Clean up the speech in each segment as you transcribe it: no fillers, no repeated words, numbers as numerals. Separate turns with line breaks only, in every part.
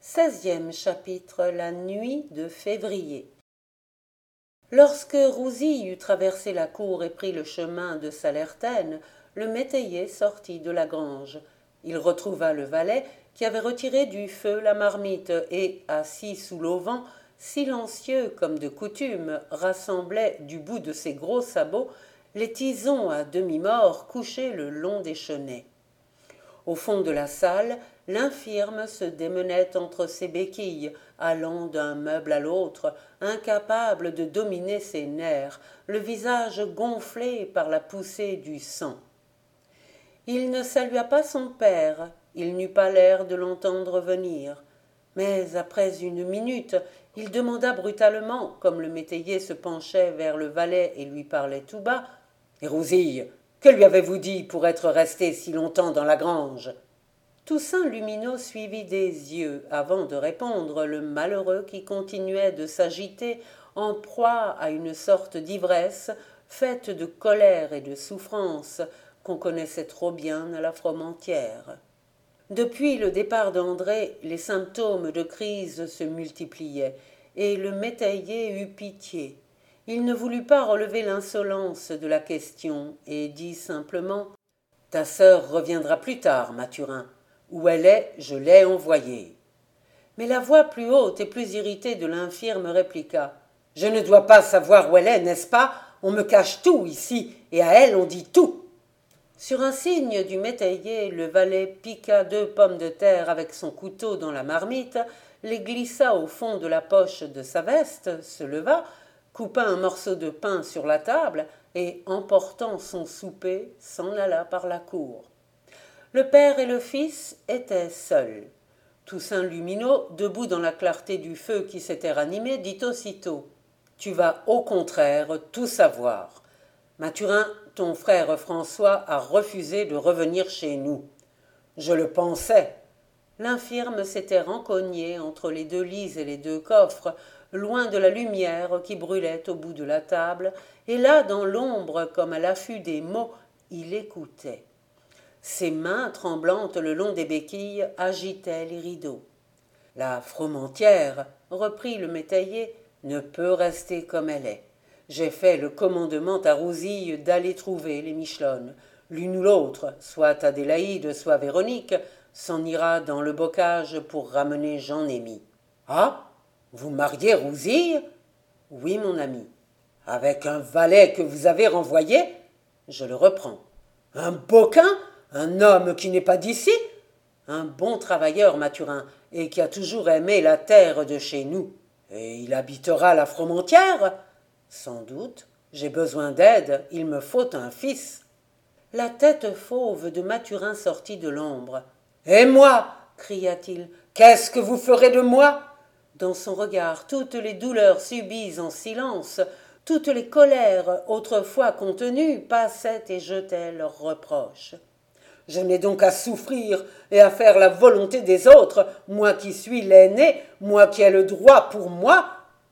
16e chapitre. La nuit de février. Lorsque Rousille eut traversé la cour et pris le chemin de Salertaine, le métayer sortit de la grange. Il retrouva le valet qui avait retiré du feu la marmite et, assis sous l'auvent, silencieux comme de coutume, rassemblait du bout de ses gros sabots les tisons à demi-morts couchés le long des chenets. Au fond de la salle, l'infirme se démenait entre ses béquilles, allant d'un meuble à l'autre, incapable de dominer ses nerfs, le visage gonflé par la poussée du sang. Il ne salua pas son père, il n'eut pas l'air de l'entendre venir. Mais après une minute, il demanda brutalement, comme le métayer se penchait vers le valet et lui parlait tout bas, « Et Rousille, que lui avez-vous dit pour être resté si longtemps dans la grange ?» Toussaint Lumineau suivit des yeux, avant de répondre, le malheureux qui continuait de s'agiter en proie à une sorte d'ivresse, faite de colère et de souffrance, qu'on connaissait trop bien à la Fromentieère. Depuis le départ d'André, les symptômes de crise se multipliaient, et le métayer eut pitié. Il ne voulut pas relever l'insolence de la question, et dit simplement « Ta sœur reviendra plus tard, Mathurin. Où elle est, je l'ai envoyée. » Mais la voix plus haute et plus irritée de l'infirme répliqua « Je ne dois pas savoir où elle est, n'est-ce pas? On me cache tout ici, et à elle on dit tout. » Sur un signe du métayer, le valet piqua 2 pommes de terre avec son couteau dans la marmite, les glissa au fond de la poche de sa veste, se leva, coupa un morceau de pain sur la table et, emportant son souper, s'en alla par la cour. Le père et le fils étaient seuls. Toussaint Lumineau, debout dans la clarté du feu qui s'était ranimé, dit aussitôt « Tu vas au contraire tout savoir. Mathurin, ton frère François a refusé de revenir chez nous. » Je le pensais. L'infirme s'était rencogné entre les 2 lits et les 2 coffres, loin de la lumière qui brûlait au bout de la table, et là, dans l'ombre, comme à l'affût des mots, il écoutait. Ses mains, tremblantes le long des béquilles, agitaient les rideaux. « La Fromentieère, reprit le métayer, ne peut rester comme elle est. J'ai fait le commandement à Rousille d'aller trouver les Michelones. L'une ou l'autre, soit Adélaïde, soit Véronique, s'en ira dans le bocage pour ramener Jean-Némi. »« Ah, vous mariez Rousille ?»« Oui, mon ami. »« Avec un valet que vous avez renvoyé ?» ?»« Je le reprends. »« Un boquin ? Un homme qui n'est pas d'ici ? » ?»« Un bon travailleur, Mathurin, et qui a toujours aimé la terre de chez nous. »« Et il habitera la Fromentieère ? » ?»« Sans doute. J'ai besoin d'aide, il me faut un fils. » La tête fauve de Mathurin sortit de l'ombre. « Et moi » cria-t-il, « qu'est-ce que vous ferez de moi ?» Dans son regard, toutes les douleurs subies en silence, toutes les colères autrefois contenues passaient et jetaient leurs reproches. « Je n'ai donc à souffrir et à faire la volonté des autres, moi qui suis l'aîné, moi qui ai le droit pour moi. »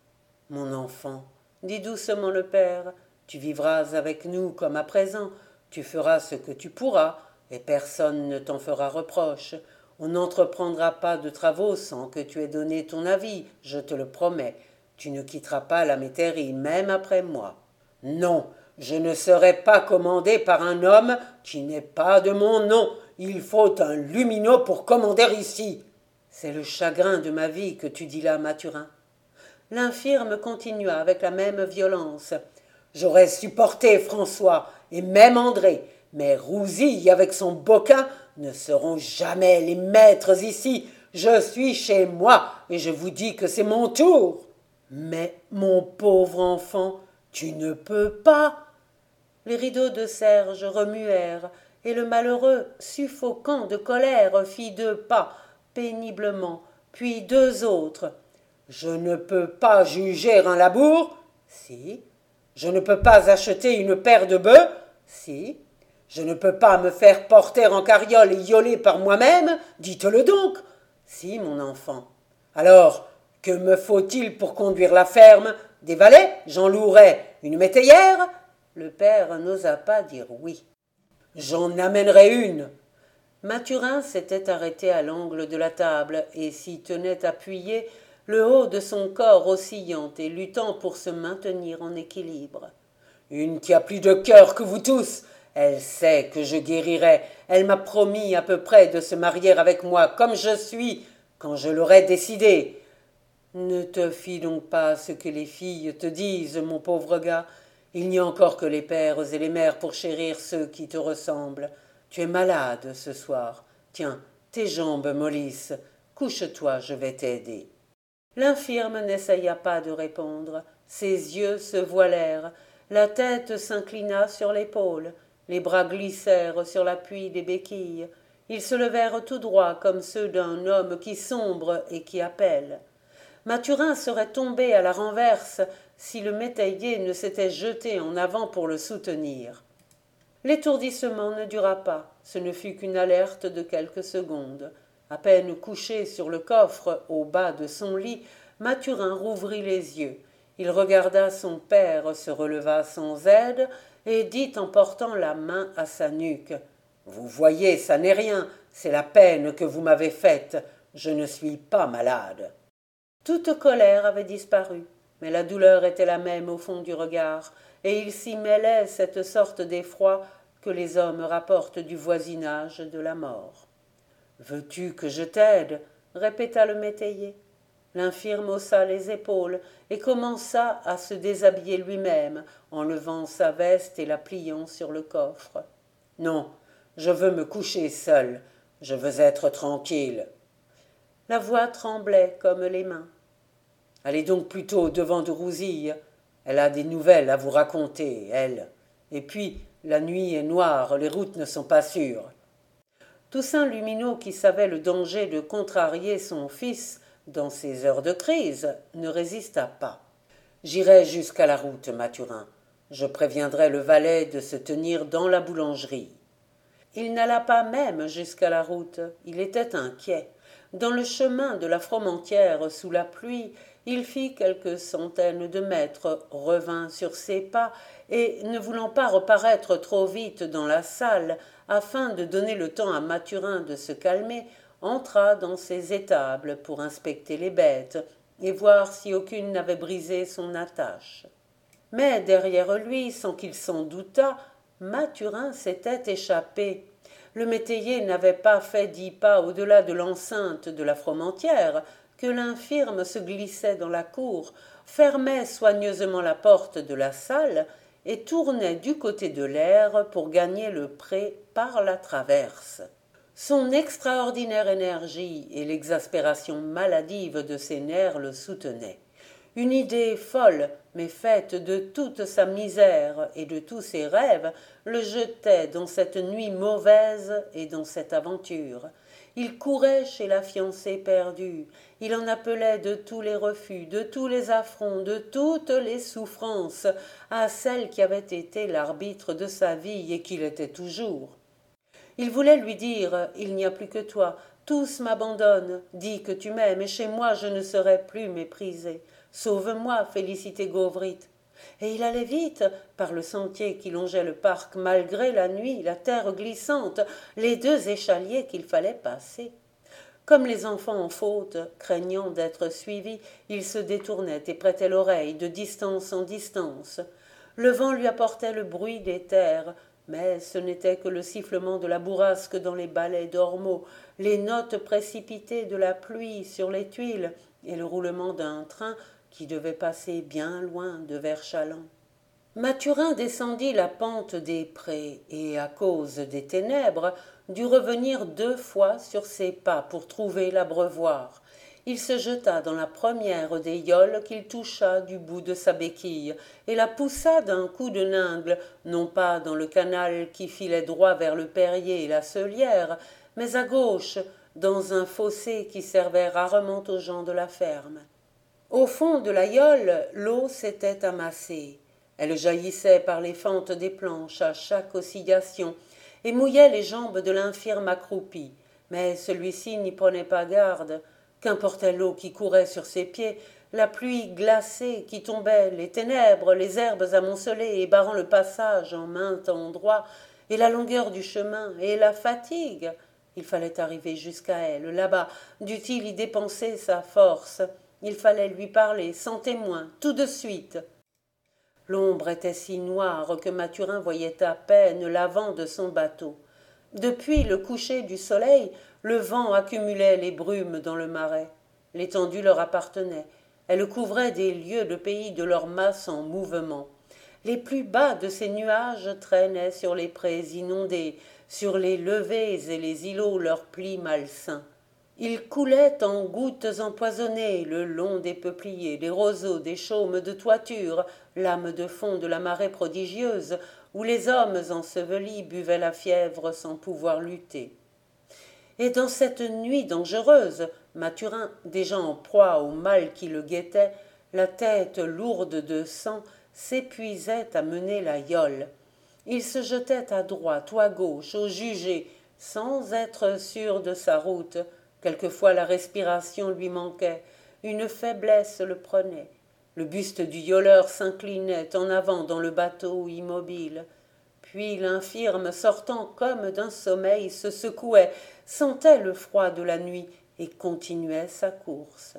« Mon enfant, dit doucement le père, tu vivras avec nous comme à présent, tu feras ce que tu pourras, et personne ne t'en fera reproche. On n'entreprendra pas de travaux sans que tu aies donné ton avis, je te le promets. Tu ne quitteras pas la métairie, même après moi. Non, je ne serai pas commandé par un homme qui n'est pas de mon nom. Il faut un Lumineau pour commander ici. C'est le chagrin de ma vie que tu dis là, Mathurin. L'infirme continua avec la même violence. J'aurais supporté François et même André, mais Rousille avec son boquin ne seront jamais les maîtres ici. Je suis chez moi et je vous dis que c'est mon tour. Mais, mon pauvre enfant, tu ne peux pas. Les rideaux de serge remuèrent, et le malheureux, suffocant de colère, fit 2 pas, péniblement, puis 2 autres. Je ne peux pas juger un labour? Si. Je ne peux pas acheter une paire de bœufs? Si. Je ne peux pas me faire porter en carriole et ioler par moi-même? Dites-le donc. Si, mon enfant. Alors, que me faut-il pour conduire la ferme? Des valets? J'en louerai. Une métayère? Le père n'osa pas dire oui. J'en amènerai une. Mathurin s'était arrêté à l'angle de la table et s'y tenait appuyé, le haut de son corps oscillant et luttant pour se maintenir en équilibre. « Une qui a plus de cœur que vous tous. Elle sait que je guérirai. Elle m'a promis à peu près de se marier avec moi comme je suis, quand je l'aurai décidé. » « Ne te fie donc pas à ce que les filles te disent, mon pauvre gars. Il n'y a encore que les pères et les mères pour chérir ceux qui te ressemblent. Tu es malade ce soir. Tiens, tes jambes mollissent. Couche-toi, je vais t'aider. » L'infirme n'essaya pas de répondre. Ses yeux se voilèrent. La tête s'inclina sur l'épaule. Les bras glissèrent sur l'appui des béquilles. Ils se levèrent tout droits comme ceux d'un homme qui sombre et qui appelle. Mathurin serait tombé à la renverse si le métayer ne s'était jeté en avant pour le soutenir. L'étourdissement ne dura pas, ce ne fut qu'une alerte de quelques secondes. À peine couché sur le coffre, au bas de son lit, Mathurin rouvrit les yeux. Il regarda son père, se releva sans aide et dit en portant la main à sa nuque. « Vous voyez, ça n'est rien, c'est la peine que vous m'avez faite. Je ne suis pas malade. » Toute colère avait disparu, mais la douleur était la même au fond du regard, et il s'y mêlait cette sorte d'effroi que les hommes rapportent du voisinage de la mort. « Veux-tu que je t'aide » répéta le métayer. L'infirme haussa les épaules et commença à se déshabiller lui-même, en levant sa veste et la pliant sur le coffre. « Non, je veux me coucher seul, je veux être tranquille. » La voix tremblait comme les mains. « Allez donc plutôt devant de Rousille. Elle a des nouvelles à vous raconter, elle. Et puis, la nuit est noire, les routes ne sont pas sûres. » Toussaint Lumineau, qui savait le danger de contrarier son fils dans ces heures de crise, ne résista pas. « J'irai jusqu'à la route, Mathurin. Je préviendrai le valet de se tenir dans la boulangerie. » Il n'alla pas même jusqu'à la route, il était inquiet. Dans le chemin de la Fromentieère, sous la pluie, il fit quelques centaines de mètres, revint sur ses pas, et, ne voulant pas reparaître trop vite dans la salle, afin de donner le temps à Mathurin de se calmer, entra dans ses étables pour inspecter les bêtes, et voir si aucune n'avait brisé son attache. Mais derrière lui, sans qu'il s'en doutât, Mathurin s'était échappé. Le métayer n'avait pas fait 10 pas au-delà de l'enceinte de la Fromentieère que l'infirme se glissait dans la cour, fermait soigneusement la porte de la salle et tournait du côté de l'air pour gagner le pré par la traverse. Son extraordinaire énergie et l'exaspération maladive de ses nerfs le soutenaient. Une idée folle, mais faite de toute sa misère et de tous ses rêves, le jetait dans cette nuit mauvaise et dans cette aventure. Il courait chez la fiancée perdue, il en appelait de tous les refus, de tous les affronts, de toutes les souffrances, à celle qui avait été l'arbitre de sa vie et qui l'était toujours. Il voulait lui dire « Il n'y a plus que toi, tous m'abandonnent, dis que tu m'aimes, et chez moi je ne serai plus méprisé. Sauve-moi, Félicité Gauvrite. » Et il allait vite, par le sentier qui longeait le parc, malgré la nuit, la terre glissante, les 2 échaliers qu'il fallait passer. Comme les enfants en faute, craignant d'être suivis, il se détournait et prêtait l'oreille de distance en distance. Le vent lui apportait le bruit des terres, mais ce n'était que le sifflement de la bourrasque dans les balais d'ormeaux, les notes précipitées de la pluie sur les tuiles et le roulement d'un train qui devait passer bien loin de Verchallan. Mathurin descendit la pente des prés et, à cause des ténèbres, dut revenir 2 fois sur ses pas pour trouver l'abreuvoir. Il se jeta dans la première des yolles qu'il toucha du bout de sa béquille et la poussa d'un coup de ningle, non pas dans le canal qui filait droit vers le Perrier et la Seulière, mais à gauche, dans un fossé qui servait rarement aux gens de la ferme. Au fond de la yole, l'eau s'était amassée. Elle jaillissait par les fentes des planches à chaque oscillation et mouillait les jambes de l'infirme accroupi, mais celui-ci n'y prenait pas garde. Qu'importait l'eau qui courait sur ses pieds, la pluie glacée qui tombait, les ténèbres, les herbes amoncelées et barrant le passage en maint endroit, et la longueur du chemin, et la fatigue. Il fallait arriver jusqu'à elle, là-bas, dût-il y dépenser sa force. Il fallait lui parler, sans témoin, tout de suite. L'ombre était si noire que Mathurin voyait à peine l'avant de son bateau. Depuis le coucher du soleil, le vent accumulait les brumes dans le marais. L'étendue leur appartenait. Elle couvrait des lieues de pays de leur masse en mouvement. Les plus bas de ces nuages traînaient sur les prés inondés, sur les levées et les îlots leurs plis malsains. Ils coulaient en gouttes empoisonnées le long des peupliers, des roseaux, des chaumes de toiture, lame de fond de la marée prodigieuse, où les hommes ensevelis buvaient la fièvre sans pouvoir lutter. Et dans cette nuit dangereuse, Mathurin, déjà en proie au mal qui le guettait, la tête lourde de sang, s'épuisait à mener la yole. Il se jetait à droite ou à gauche, au jugé, sans être sûr de sa route. Quelquefois la respiration lui manquait, une faiblesse le prenait. Le buste du yoleur s'inclinait en avant dans le bateau immobile. Puis l'infirme, sortant comme d'un sommeil, se secouait, sentait le froid de la nuit et continuait sa course.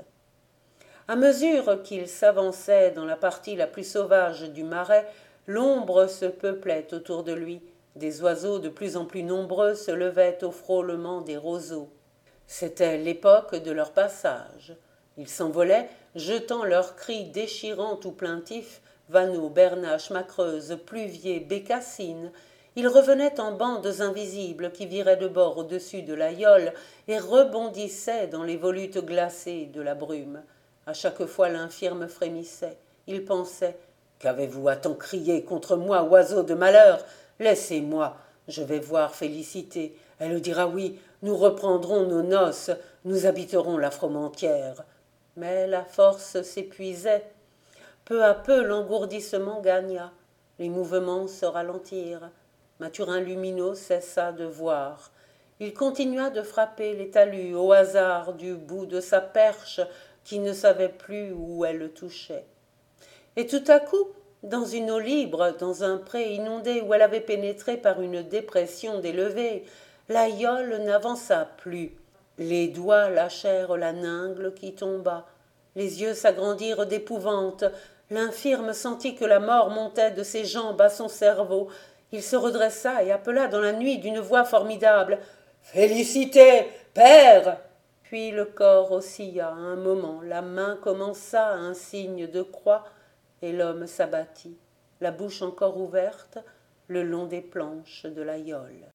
À mesure qu'il s'avançait dans la partie la plus sauvage du marais, l'ombre se peuplait autour de lui. Des oiseaux de plus en plus nombreux se levaient au frôlement des roseaux. C'était l'époque de leur passage. Ils s'envolaient, jetant leurs cris déchirants ou plaintifs, vanneaux, bernaches, macreuses, pluviers, bécassines. Ils revenaient en bandes invisibles qui viraient de bord au-dessus de la yole et rebondissaient dans les volutes glacées de la brume. À chaque fois l'infirme frémissait. Il pensait « Qu'avez-vous à tant crier contre moi, oiseau de malheur? Laissez-moi, je vais voir Félicité. Elle dira oui, nous reprendrons nos noces, nous habiterons la Fromentieère. » Mais la force s'épuisait. Peu à peu l'engourdissement gagna. Les mouvements se ralentirent. Mathurin Lumineau cessa de voir. Il continua de frapper les talus au hasard du bout de sa perche qui ne savait plus où elle le touchait. Et tout à coup, dans une eau libre, dans un pré inondé où elle avait pénétré par une dépression d'élevée, la yole n'avança plus. Les doigts lâchèrent la ningle qui tomba. Les yeux s'agrandirent d'épouvante. L'infirme sentit que la mort montait de ses jambes à son cerveau. Il se redressa et appela dans la nuit d'une voix formidable « Félicité, père !» Puis le corps oscilla un moment, la main commença un signe de croix, et l'homme s'abattit, la bouche encore ouverte, le long des planches de la yole.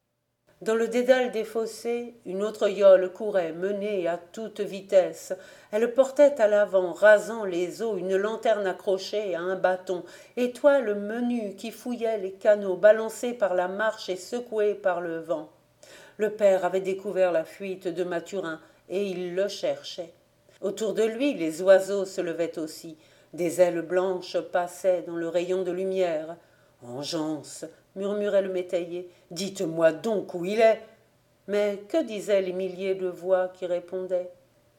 Dans le dédale des fossés, une autre yole courait, menée à toute vitesse. Elle portait à l'avant, rasant les eaux, une lanterne accrochée à un bâton, étoile menue qui fouillait les canaux, balancée par la marche et secouée par le vent. Le père avait découvert la fuite de Mathurin, et il le cherchait. Autour de lui, les oiseaux se levaient aussi. Des ailes blanches passaient dans le rayon de lumière. « Engeance !» murmurait le métayer. « Dites-moi donc où il est !» Mais que disaient les milliers de voix qui répondaient?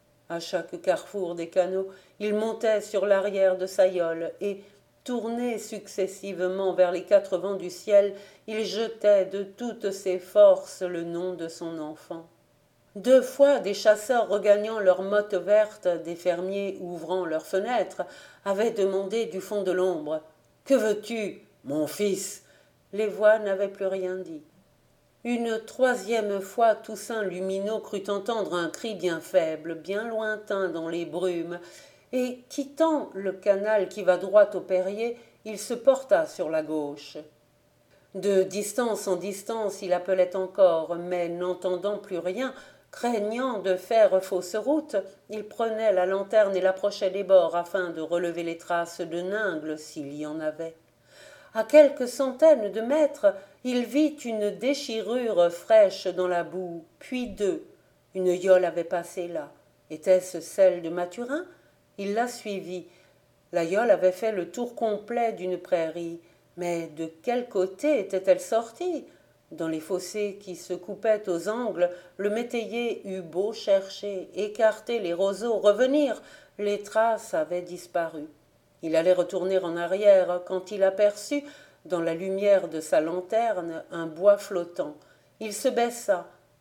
À chaque carrefour des canaux, il montait sur l'arrière de sa yole et, tourné successivement vers les quatre vents du ciel, il jetait de toutes ses forces le nom de son enfant. 2 fois, des chasseurs regagnant leurs mottes vertes, des fermiers ouvrant leurs fenêtres, avaient demandé du fond de l'ombre « Que veux-tu, mon fils ?» Les voix n'avaient plus rien dit. Une 3e fois, Toussaint Lumineau crut entendre un cri bien faible, bien lointain dans les brumes, et, quittant le canal qui va droit au Perrier, il se porta sur la gauche. De distance en distance, il appelait encore, mais n'entendant plus rien, craignant de faire fausse route, il prenait la lanterne et l'approchait des bords afin de relever les traces de ningle s'il y en avait. À quelques centaines de mètres, il vit une déchirure fraîche dans la boue, puis 2. Une yole avait passé là. Était-ce celle de Mathurin? Il la suivit. La yole avait fait le tour complet d'une prairie. Mais de quel côté était-elle sortie? Dans les fossés qui se coupaient aux angles, le métayer eut beau chercher, écarter les roseaux, revenir, les traces avaient disparu. Il allait retourner en arrière quand il aperçut, dans la lumière de sa lanterne, un bois flottant. Il se baissa.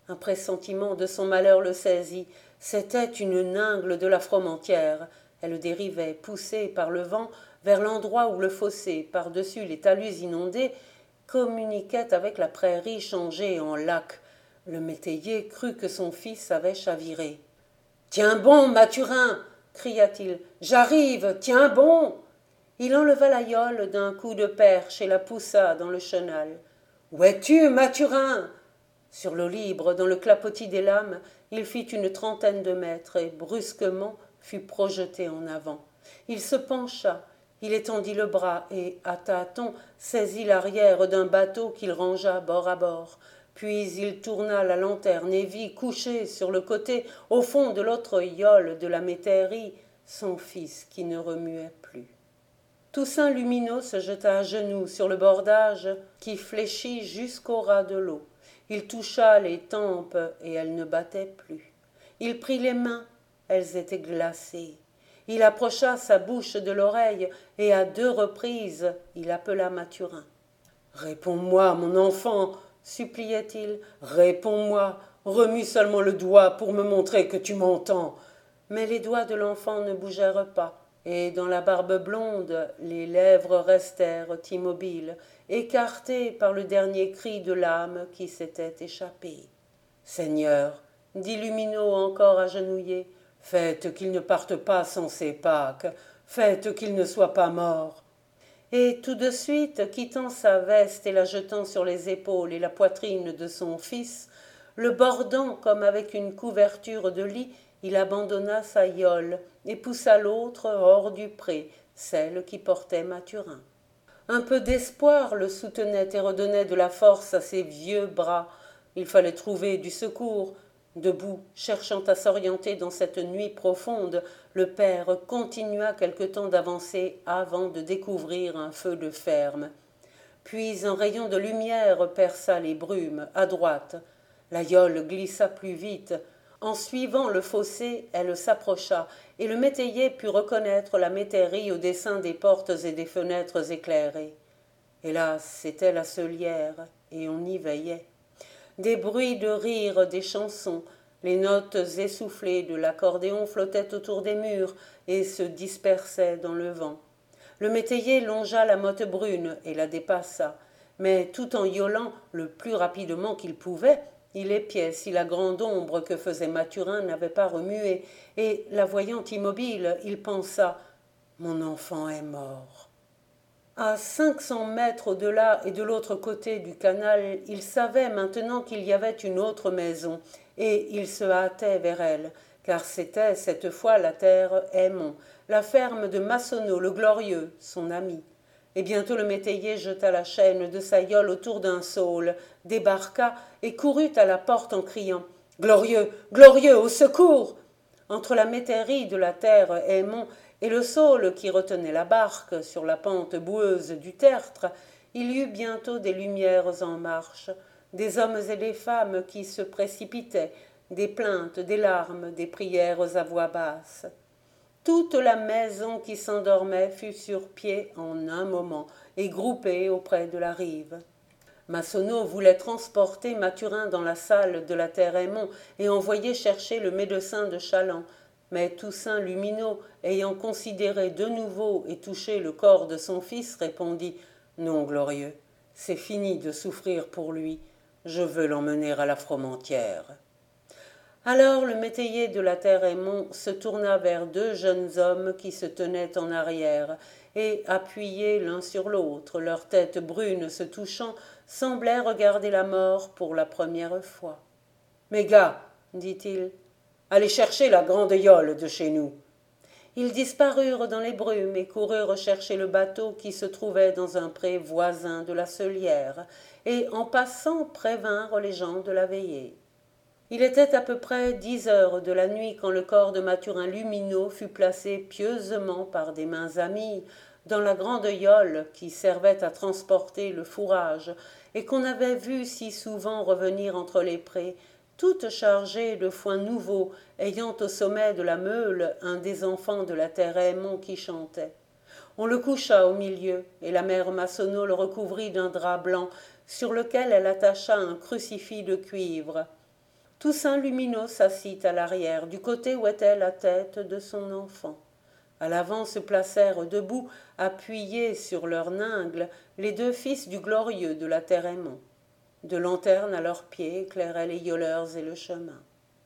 Un pressentiment de son malheur le saisit. C'était une ningle de la Fromentieère. Elle dérivait, poussée par le vent, vers l'endroit où le fossé, par-dessus les talus inondés, communiquait avec la prairie changée en lac. Le métayer crut que son fils avait chaviré. « Tiens bon, Mathurin !» cria-t-il. « J'arrive, tiens bon !» Il enleva la yole d'un coup de perche et la poussa dans le chenal. « Où es-tu, Mathurin ?» Sur l'eau libre, dans le clapotis des lames, il fit une trentaine de mètres et, brusquement, fut projeté en avant. Il se pencha, il étendit le bras et, à tâtons, saisit l'arrière d'un bateau qu'il rangea bord à bord. Puis il tourna la lanterne et vit couché sur le côté, au fond de l'autre yole de la métairie, son fils qui ne remuait plus. Toussaint Lumineau se jeta à genoux sur le bordage qui fléchit jusqu'au ras de l'eau. Il toucha les tempes et elles ne battaient plus. Il prit les mains, elles étaient glacées. Il approcha sa bouche de l'oreille et à 2 reprises il appela Mathurin. « Réponds-moi, mon enfant !» suppliait-il. « Réponds-moi, remue seulement le doigt pour me montrer que tu m'entends. » Mais les doigts de l'enfant ne bougèrent pas, et dans la barbe blonde, les lèvres restèrent immobiles, écartées par le dernier cri de l'âme qui s'était échappée. « Seigneur, dit Lumineau encore agenouillé, faites qu'il ne parte pas sans ses Pâques, faites qu'il ne soit pas mort. » Et tout de suite, quittant sa veste et la jetant sur les épaules et la poitrine de son fils, le bordant comme avec une couverture de lit, il abandonna sa yole et poussa l'autre hors du pré, celle qui portait Mathurin. Un peu d'espoir le soutenait et redonnait de la force à ses vieux bras. Il fallait trouver du secours. Debout, cherchant à s'orienter dans cette nuit profonde, le père continua quelque temps d'avancer avant de découvrir un feu de ferme. Puis un rayon de lumière perça les brumes, à droite. La yole glissa plus vite. En suivant le fossé, elle s'approcha, et le métayer put reconnaître la métairie au dessin des portes et des fenêtres éclairées. Hélas, c'était la Cellière, et on y veillait. Des bruits de rire, des chansons, les notes essoufflées de l'accordéon flottaient autour des murs et se dispersaient dans le vent. Le métayer longea la motte brune et la dépassa, mais tout en yaulant le plus rapidement qu'il pouvait, il épiait si la grande ombre que faisait Mathurin n'avait pas remué, et, la voyant immobile, il pensa « Mon enfant est mort ». À 500 mètres au-delà et de l'autre côté du canal, il savait maintenant qu'il y avait une autre maison, et il se hâtait vers elle, car c'était cette fois la terre Aymon, la ferme de Massonneau le Glorieux, son ami. Et bientôt le métayer jeta la chaîne de sa yole autour d'un saule, débarqua et courut à la porte en criant « Glorieux, glorieux, au secours !» Entre la métairie de la terre Aymon et le saule qui retenait la barque sur la pente boueuse du tertre, il y eut bientôt des lumières en marche, des hommes et des femmes qui se précipitaient, des plaintes, des larmes, des prières à voix basse. Toute la maison qui s'endormait fut sur pied en un moment et groupée auprès de la rive. Massonneau voulait transporter Mathurin dans la salle de la terre Aymon et envoyer chercher le médecin de Chaland. Mais Toussaint Lumineau, ayant considéré de nouveau et touché le corps de son fils, répondit « Non, Glorieux, c'est fini de souffrir pour lui. Je veux l'emmener à la Fromentieère. » Alors le métayer de la terre Aymon se tourna vers 2 jeunes hommes qui se tenaient en arrière, et, appuyés l'un sur l'autre, leurs têtes brunes se touchant, semblaient regarder la mort pour la première fois. « Mes gars, dit-il, allez chercher la grande yole de chez nous. » Ils disparurent dans les brumes et coururent chercher le bateau qui se trouvait dans un pré voisin de la Cellière, et en passant prévinrent les gens de la veillée. Il était à peu près 10 heures de la nuit quand le corps de Mathurin Lumineau fut placé pieusement par des mains amies dans la grande yole qui servait à transporter le fourrage et qu'on avait vu si souvent revenir entre les prés, toute chargée de foin nouveau, ayant au sommet de la meule un des enfants de la terre Aymon qui chantait. On le coucha au milieu, et la mère Massonneau le recouvrit d'un drap blanc, sur lequel elle attacha un crucifix de cuivre. Toussaint Lumineux s'assit à l'arrière, du côté où était la tête de son enfant. À l'avant se placèrent debout, appuyés sur leurs ningles, les deux fils du glorieux de la terre aimant. De lanternes à leurs pieds éclairaient les yoleurs et le chemin.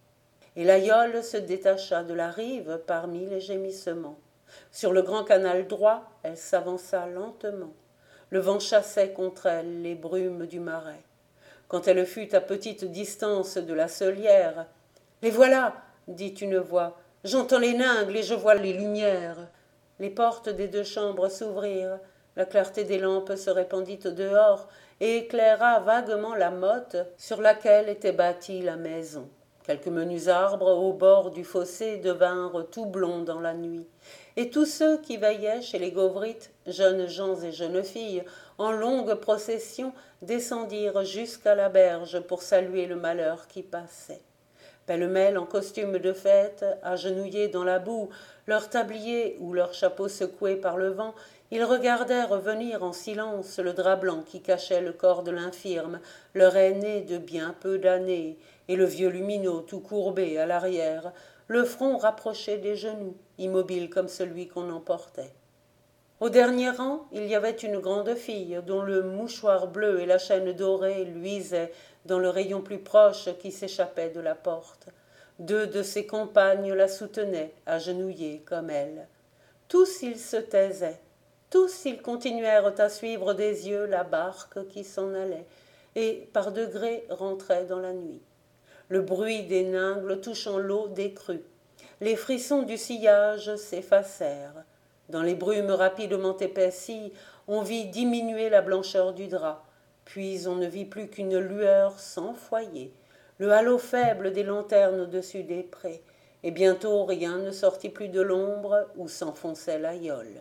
Et la yole se détacha de la rive parmi les gémissements. Sur le grand canal droit, elle s'avança lentement. Le vent chassait contre elle les brumes du marais. Quand elle fut à petite distance de la Solière, « Les voilà !» dit une voix. « J'entends les ningles et je vois les lumières. » Les portes des deux chambres s'ouvrirent. La clarté des lampes se répandit au dehors et éclaira vaguement la motte sur laquelle était bâtie la maison. Quelques menus arbres au bord du fossé devinrent tout blonds dans la nuit. Et tous ceux qui veillaient chez les Gauvrites, jeunes gens et jeunes filles, en longue procession, descendirent jusqu'à la berge pour saluer le malheur qui passait. Pêle-mêle en costume de fête, agenouillés dans la boue, leurs tabliers ou leurs chapeaux secoués par le vent, ils regardèrent venir en silence le drap blanc qui cachait le corps de l'infirme, leur aîné de bien peu d'années, et le vieux Lumineux tout courbé à l'arrière, le front rapproché des genoux, immobile comme celui qu'on emportait. Au dernier rang, il y avait une grande fille dont le mouchoir bleu et la chaîne dorée luisaient dans le rayon plus proche qui s'échappait de la porte. Deux de ses compagnes la soutenaient, agenouillées comme elle. Tous ils se taisaient, tous ils continuèrent à suivre des yeux la barque qui s'en allait, et par degrés rentrait dans la nuit. Le bruit des ningles touchant l'eau décrut. Les frissons du sillage s'effacèrent. Dans les brumes rapidement épaissies, on vit diminuer la blancheur du drap, puis on ne vit plus qu'une lueur sans foyer, le halo faible des lanternes au-dessus des prés, et bientôt rien ne sortit plus de l'ombre où s'enfonçait la yole.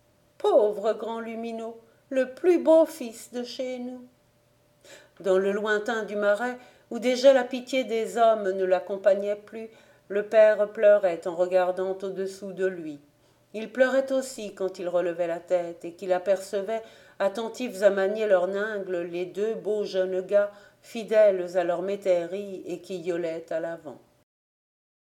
Pauvre grand Lumineux, le plus beau fils de chez nous! Dans le lointain du marais, où déjà la pitié des hommes ne l'accompagnait plus, le père pleurait en regardant au-dessous de lui. Il pleurait aussi quand il relevait la tête et qu'il apercevait, attentifs à manier leurs ningles, les deux beaux jeunes gars, fidèles à leur métairie et qui yolaient à l'avant.